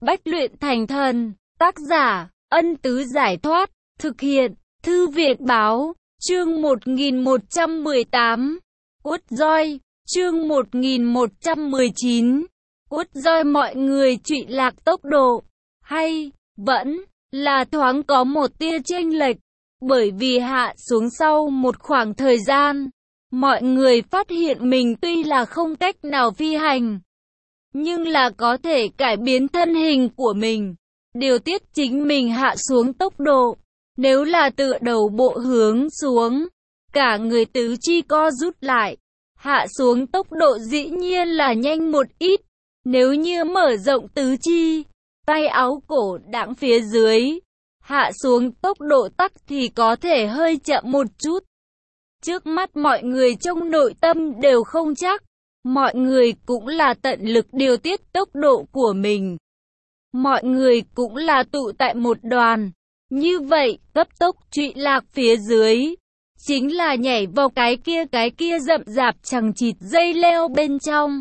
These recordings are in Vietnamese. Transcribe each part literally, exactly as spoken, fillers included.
Bách luyện thành thần. Tác giả, Ân Tứ Giải Thoát. Thực hiện, Thư viện Báo. Chương một nghìn một trăm mười tám. Uất roi. Chương một nghìn một trăm mười chín. Uất roi mọi người trụy lạc tốc độ. Hay, vẫn, là thoáng có một tia chênh lệch. Bởi vì hạ xuống sau một khoảng thời gian, mọi người phát hiện mình tuy là không cách nào phi hành, nhưng là có thể cải biến thân hình của mình, điều tiết chính mình hạ xuống tốc độ. Nếu là từ đầu bộ hướng xuống, cả người tứ chi co rút lại, hạ xuống tốc độ dĩ nhiên là nhanh một ít. Nếu như mở rộng tứ chi, tay áo cổ đãng phía dưới, hạ xuống tốc độ tắc thì có thể hơi chậm một chút. Trước mắt mọi người trong nội tâm đều không chắc, mọi người cũng là tận lực điều tiết tốc độ của mình. Mọi người cũng là tụ tại một đoàn, như vậy cấp tốc trụy lạc phía dưới, chính là nhảy vào cái kia cái kia rậm rạp chằng chịt dây leo bên trong.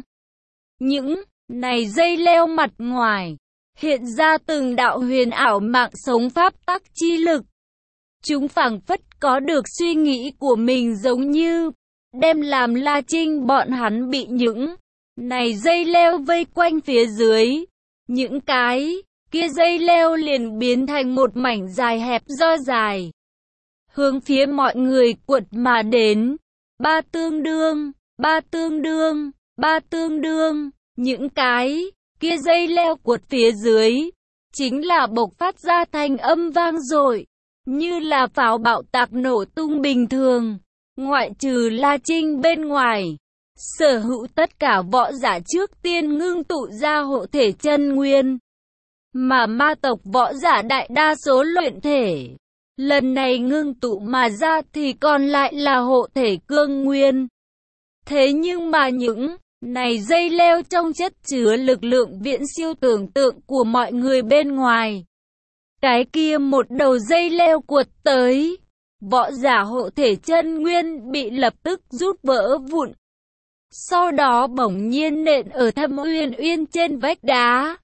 Những này dây leo mặt ngoài hiện ra từng đạo huyền ảo mạng sống pháp tắc chi lực. Chúng phảng phất có được suy nghĩ của mình, giống như đem làm La Trinh bọn hắn bị những này dây leo vây quanh phía dưới. Những cái kia dây leo liền biến thành một mảnh dài hẹp do dài, hướng phía mọi người quật mà đến. Ba tương đương, ba tương đương, ba tương đương. Những cái kia dây leo quật phía dưới, chính là bộc phát ra thành âm vang dội, như là pháo bạo tạc nổ tung bình thường. Ngoại trừ La Trinh bên ngoài, sở hữu tất cả võ giả trước tiên ngưng tụ ra hộ thể chân nguyên, mà ma tộc võ giả đại đa số luyện thể. Lần này ngưng tụ mà ra thì còn lại là hộ thể cương nguyên. Thế nhưng mà những này dây leo trong chất chứa lực lượng viễn siêu tưởng tượng của mọi người bên ngoài. Cái kia một đầu dây leo cuột tới, võ giả hộ thể chân nguyên bị lập tức rút vỡ vụn. Sau đó bỗng nhiên nện ở Thâm Uyên Uyên trên vách đá.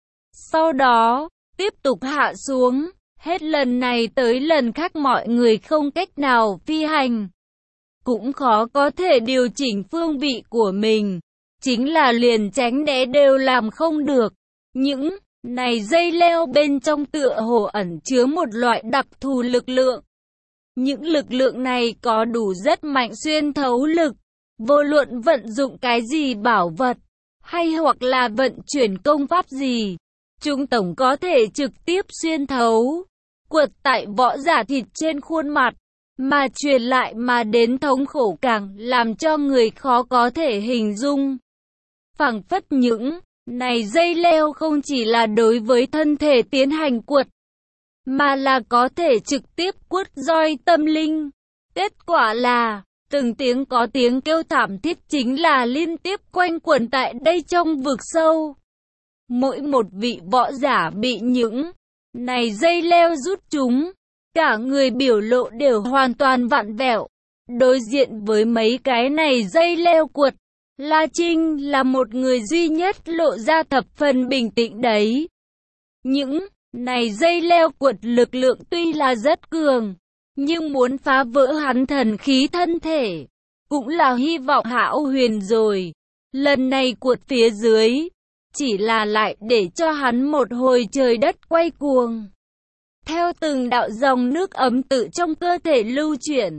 Sau đó, tiếp tục hạ xuống, hết lần này tới lần khác mọi người không cách nào phi hành, cũng khó có thể điều chỉnh phương vị của mình. Chính là liền tránh né đều làm không được. Những này dây leo bên trong tựa hồ ẩn chứa một loại đặc thù lực lượng. Những lực lượng này có đủ rất mạnh xuyên thấu lực. Vô luận vận dụng cái gì bảo vật, hay hoặc là vận chuyển công pháp gì, chúng tổng có thể trực tiếp xuyên thấu, quật tại võ giả thịt trên khuôn mặt, mà truyền lại mà đến thống khổ càng làm cho người khó có thể hình dung. Phảng phất những này dây leo không chỉ là đối với thân thể tiến hành quật, mà là có thể trực tiếp quất roi tâm linh. Kết quả là từng tiếng có tiếng kêu thảm thiết chính là liên tiếp quanh quẩn tại đây trong vực sâu. Mỗi một vị võ giả bị những này dây leo rút chúng, cả người biểu lộ đều hoàn toàn vặn vẹo. Đối diện với mấy cái này dây leo quật, La Trinh là một người duy nhất lộ ra thập phần bình tĩnh đấy. Những này dây leo quật lực lượng tuy là rất cường, nhưng muốn phá vỡ hắn thần khí thân thể, cũng là hy vọng hão huyền rồi. Lần này cuột phía dưới, chỉ là lại để cho hắn một hồi trời đất quay cuồng. Theo từng đạo dòng nước ấm tự trong cơ thể lưu chuyển,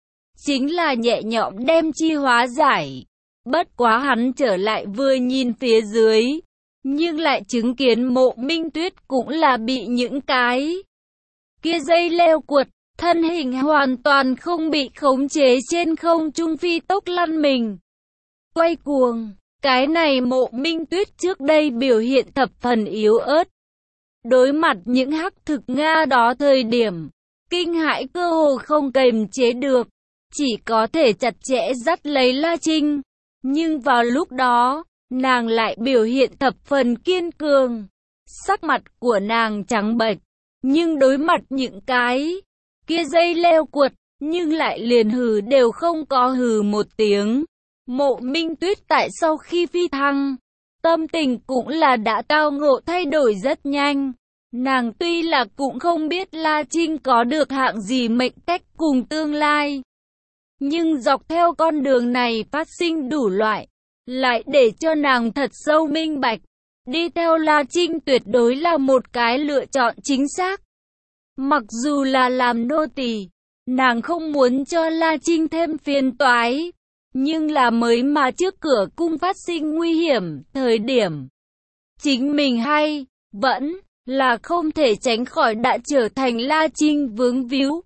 chính là nhẹ nhõm đem chi hóa giải. Bất quá hắn trở lại vừa nhìn phía dưới, nhưng lại chứng kiến Mộ Minh Tuyết cũng là bị những cái kia dây leo quật, thân hình hoàn toàn không bị khống chế trên không trung phi tốc lăn mình, quay cuồng. Cái này Mộ Minh Tuyết trước đây biểu hiện thập phần yếu ớt. Đối mặt những hắc thực Nga đó thời điểm, kinh hãi cơ hồ không kềm chế được, chỉ có thể chặt chẽ dắt lấy La Trinh. Nhưng vào lúc đó, nàng lại biểu hiện thập phần kiên cường. Sắc mặt của nàng trắng bệch, nhưng đối mặt những cái kia dây leo quật, nhưng lại liền hừ đều không có hừ một tiếng. Mộ Minh Tuyết tại sau khi phi thăng, Tâm tình cũng là đã tao ngộ thay đổi rất nhanh. Nàng tuy là cũng không biết La Trinh có được hạng gì mệnh cách cùng tương lai. Nhưng dọc theo con đường này phát sinh đủ loại, lại để cho nàng thật sâu minh bạch. Đi theo La Trinh tuyệt đối là một cái lựa chọn chính xác. Mặc dù là làm nô tỳ, nàng không muốn cho La Trinh thêm phiền toái. Nhưng là mới mà trước cửa cung phát sinh nguy hiểm, thời điểm chính mình hay, vẫn là không thể tránh khỏi đã trở thành La Trinh vướng víu.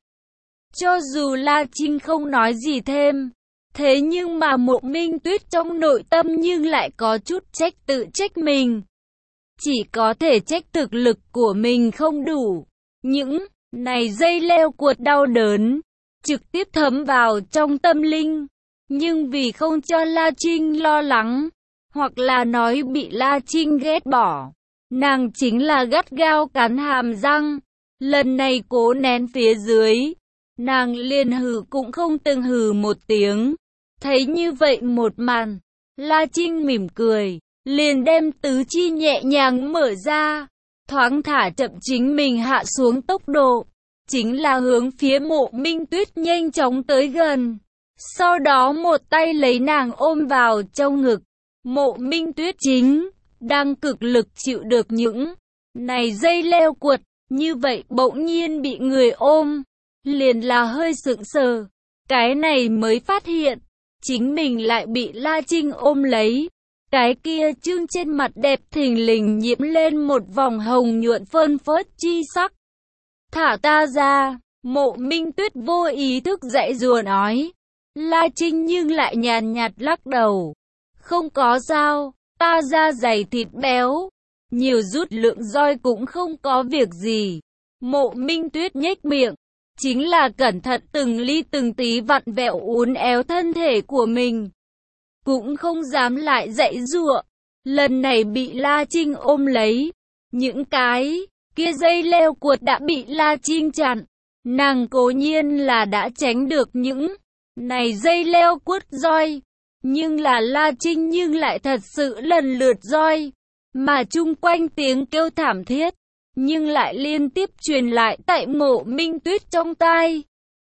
Cho dù La Trinh không nói gì thêm, thế nhưng mà Mộ Minh Tuyết trong nội tâm nhưng lại có chút trách tự trách mình. Chỉ có thể trách thực lực của mình không đủ. Những này dây leo cuột đau đớn, trực tiếp thấm vào trong tâm linh. Nhưng vì không cho La Trinh lo lắng, hoặc là nói bị La Trinh ghét bỏ, nàng chính là gắt gao cắn hàm răng. Lần này cố nén phía dưới, nàng liền hừ cũng không từng hừ một tiếng. Thấy như vậy một màn, La Trinh mỉm cười, liền đem tứ chi nhẹ nhàng mở ra, thoáng thả chậm chính mình hạ xuống tốc độ, chính là hướng phía Mộ Minh Tuyết nhanh chóng tới gần. Sau đó một tay lấy nàng ôm vào trong ngực. Mộ Minh Tuyết chính đang cực lực chịu được những này dây leo cuột, như vậy bỗng nhiên bị người ôm, liền là hơi sững sờ. Cái này mới phát hiện, chính mình lại bị La Trinh ôm lấy. Cái kia trương trên mặt đẹp thình lình nhiễm lên một vòng hồng nhuận phơn phớt chi sắc. Thả ta ra, Mộ Minh Tuyết vô ý thức giãy giụa nói. La Trinh nhưng lại nhàn nhạt lắc đầu. Không có sao, ta da dày thịt béo, nhiều rút lượng roi cũng không có việc gì. Mộ Minh Tuyết nhếch miệng, chính là cẩn thận từng ly từng tí vặn vẹo uốn éo thân thể của mình. Cũng không dám lại giãy giụa. Lần này bị La Trinh ôm lấy, những cái kia dây leo cuột đã bị La Trinh chặn. Nàng cố nhiên là đã tránh được những này dây leo cuột roi, nhưng là La Trinh nhưng lại thật sự lần lượt roi, mà chung quanh tiếng kêu thảm thiết, nhưng lại liên tiếp truyền lại tại Mộ Minh Tuyết trong tai.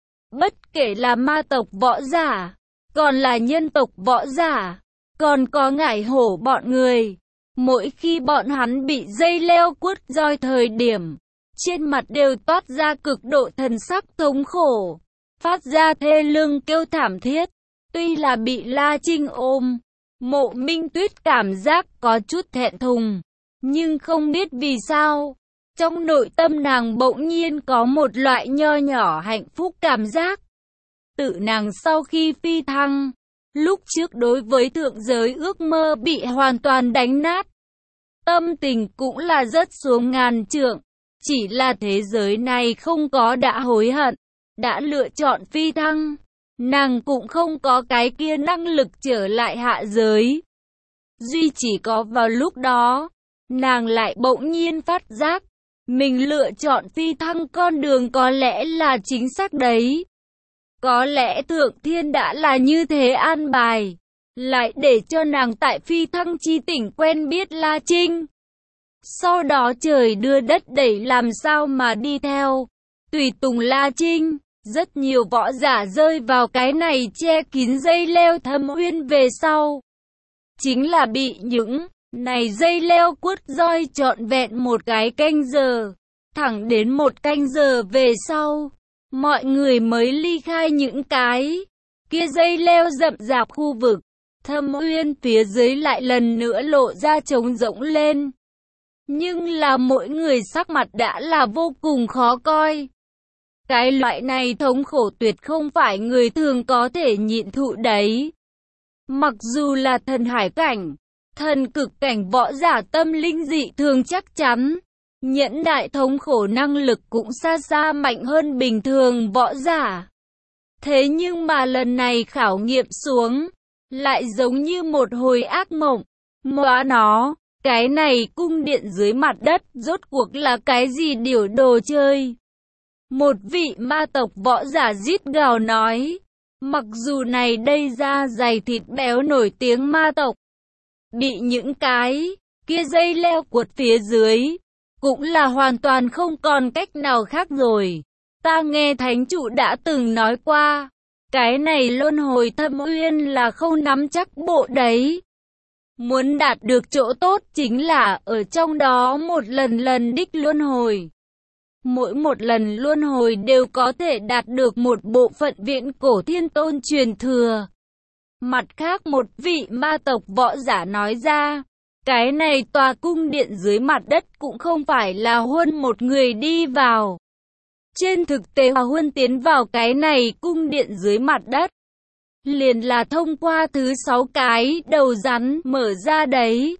Bất kể là ma tộc võ giả, còn là nhân tộc võ giả, còn có ngải hổ bọn người, mỗi khi bọn hắn bị dây leo cuột roi thời điểm, trên mặt đều toát ra cực độ thần sắc thống khổ, phát ra thê lương kêu thảm thiết. Tuy là bị La Trinh ôm, Mộ Minh Tuyết cảm giác có chút thẹn thùng, nhưng không biết vì sao, trong nội tâm nàng bỗng nhiên có một loại nho nhỏ hạnh phúc cảm giác. Tự nàng sau khi phi thăng, lúc trước đối với thượng giới ước mơ bị hoàn toàn đánh nát, tâm tình cũng là rớt xuống ngàn trượng. Chỉ là thế giới này không có đã hối hận, đã lựa chọn phi thăng, nàng cũng không có cái kia năng lực trở lại hạ giới. Duy chỉ có vào lúc đó, nàng lại bỗng nhiên phát giác, mình lựa chọn phi thăng con đường có lẽ là chính xác đấy. Có lẽ Thượng Thiên đã là như thế an bài, lại để cho nàng tại phi thăng chi tỉnh quen biết La Trinh. Sau đó trời đưa đất đẩy làm sao mà đi theo, tùy tùng La Trinh. Rất nhiều võ giả rơi vào cái này che kín dây leo thâm uyên về sau, chính là bị những này dây leo quất roi trọn vẹn một cái canh giờ. Thẳng đến một canh giờ về sau, mọi người mới ly khai những cái kia dây leo rậm rạp khu vực. Thâm uyên phía dưới lại lần nữa lộ ra trống rỗng lên. Nhưng là mỗi người sắc mặt đã là vô cùng khó coi. Cái loại này thống khổ tuyệt không phải người thường có thể nhịn thụ đấy. Mặc dù là thần hải cảnh, thần cực cảnh võ giả tâm linh dị thường chắc chắn, nhẫn đại thống khổ năng lực cũng xa xa mạnh hơn bình thường võ giả. Thế nhưng mà lần này khảo nghiệm xuống, lại giống như một hồi ác mộng. Móa nó, cái này cung điện dưới mặt đất rốt cuộc là cái gì điều đồ chơi? Một vị ma tộc võ giả rít gào nói, mặc dù này đây da dày thịt béo nổi tiếng ma tộc, bị những cái kia dây leo quật phía dưới, cũng là hoàn toàn không còn cách nào khác rồi. Ta nghe thánh chủ đã từng nói qua, cái này luân hồi thâm uyên là không nắm chắc bộ đấy. Muốn đạt được chỗ tốt chính là ở trong đó một lần lần đích luân hồi. Mỗi một lần luân hồi đều có thể đạt được một bộ phận viễn cổ thiên tôn truyền thừa. Mặt khác một vị ma tộc võ giả nói ra, cái này tòa cung điện dưới mặt đất cũng không phải là Huân một người đi vào. Trên thực tế Huân tiến vào cái này cung điện dưới mặt đất, liền là thông qua thứ sáu cái đầu rắn mở ra đấy.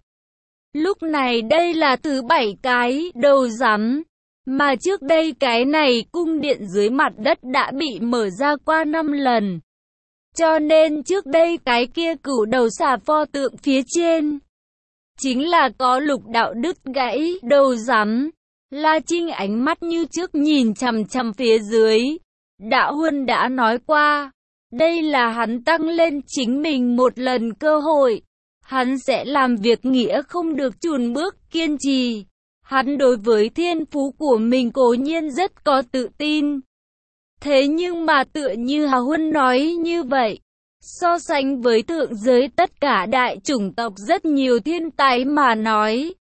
Lúc này đây là thứ bảy cái đầu rắn, mà trước đây cái này cung điện dưới mặt đất đã bị mở ra qua năm lần. Cho nên trước đây cái kia cửu đầu xà pho tượng phía trên, chính là có lục đạo đứt gãy đầu rắn. La Trinh ánh mắt như trước nhìn chằm chằm phía dưới. Đạo Huân đã nói qua, đây là hắn tăng lên chính mình một lần cơ hội. Hắn sẽ làm việc nghĩa không được chùn bước, kiên trì. Hắn đối với thiên phú của mình cố nhiên rất có tự tin. Thế nhưng mà tựa như Hà Huân nói như vậy, so sánh với thượng giới tất cả đại chủng tộc rất nhiều thiên tài mà nói,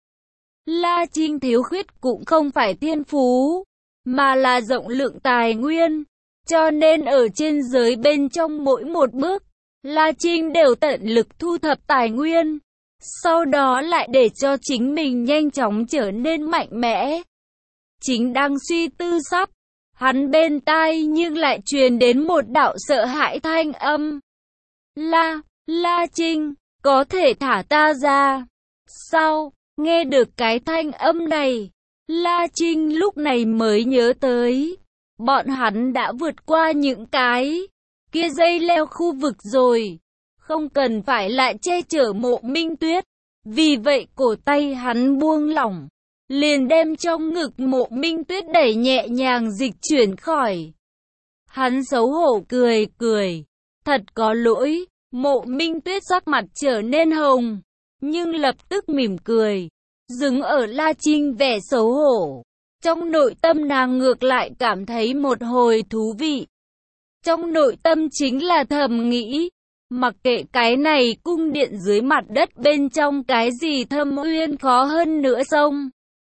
La Trinh thiếu khuyết cũng không phải thiên phú, mà là rộng lượng tài nguyên. Cho nên ở trên giới bên trong mỗi một bước, La Trinh đều tận lực thu thập tài nguyên, sau đó lại để cho chính mình nhanh chóng trở nên mạnh mẽ. Chính đang suy tư sắp, hắn bên tai nhưng lại truyền đến một đạo sợ hãi thanh âm. La, La Trinh, có thể thả ta ra. Sao, nghe được cái thanh âm này, La Trinh lúc này mới nhớ tới, bọn hắn đã vượt qua những cái kia dây leo khu vực rồi, không cần phải lại che chở Mộ Minh Tuyết. Vì vậy cổ tay hắn buông lỏng, liền đem trong ngực Mộ Minh Tuyết đẩy nhẹ nhàng dịch chuyển khỏi. Hắn xấu hổ cười cười, thật có lỗi. Mộ Minh Tuyết sắc mặt trở nên hồng, nhưng lập tức mỉm cười, dừng ở La Trinh vẻ xấu hổ. Trong nội tâm nàng ngược lại cảm thấy một hồi thú vị. Trong nội tâm chính là thầm nghĩ, mặc kệ cái này cung điện dưới mặt đất bên trong cái gì thâm uyên khó hơn nữa sông,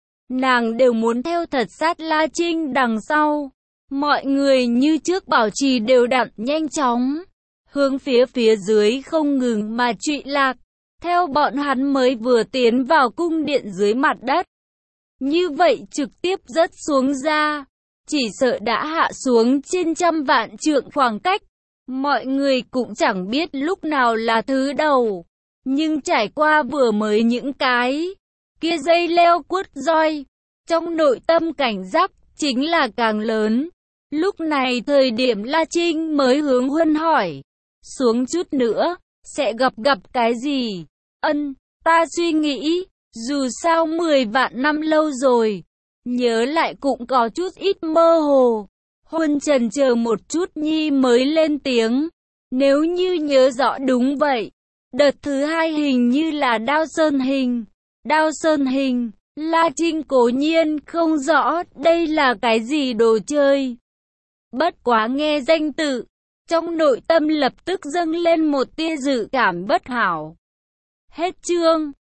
nàng đều muốn theo thật sát La Trinh đằng sau. Mọi người như trước bảo trì đều đặn nhanh chóng, hướng phía phía dưới không ngừng mà trụy lạc, theo bọn hắn mới vừa tiến vào cung điện dưới mặt đất. Như vậy trực tiếp rớt xuống ra, chỉ sợ đã hạ xuống trên trăm vạn trượng khoảng cách. Mọi người cũng chẳng biết lúc nào là thứ đầu, nhưng trải qua vừa mới những cái kia dây leo quất roi, trong nội tâm cảnh giác chính là càng lớn. Lúc này thời điểm La Trinh mới hướng Huân hỏi, xuống chút nữa, sẽ gặp gặp cái gì? Ân, ta suy nghĩ, dù sao mười vạn năm lâu rồi, nhớ lại cũng có chút ít mơ hồ. Huân chần chờ một chút nhi mới lên tiếng, nếu như nhớ rõ đúng vậy, đợt thứ hai hình như là Đao Sơn Hình. Đao Sơn Hình, La Trinh cố nhiên không rõ đây là cái gì đồ chơi. Bất quá nghe danh tự, trong nội tâm lập tức dâng lên một tia dự cảm bất hảo. Hết chương.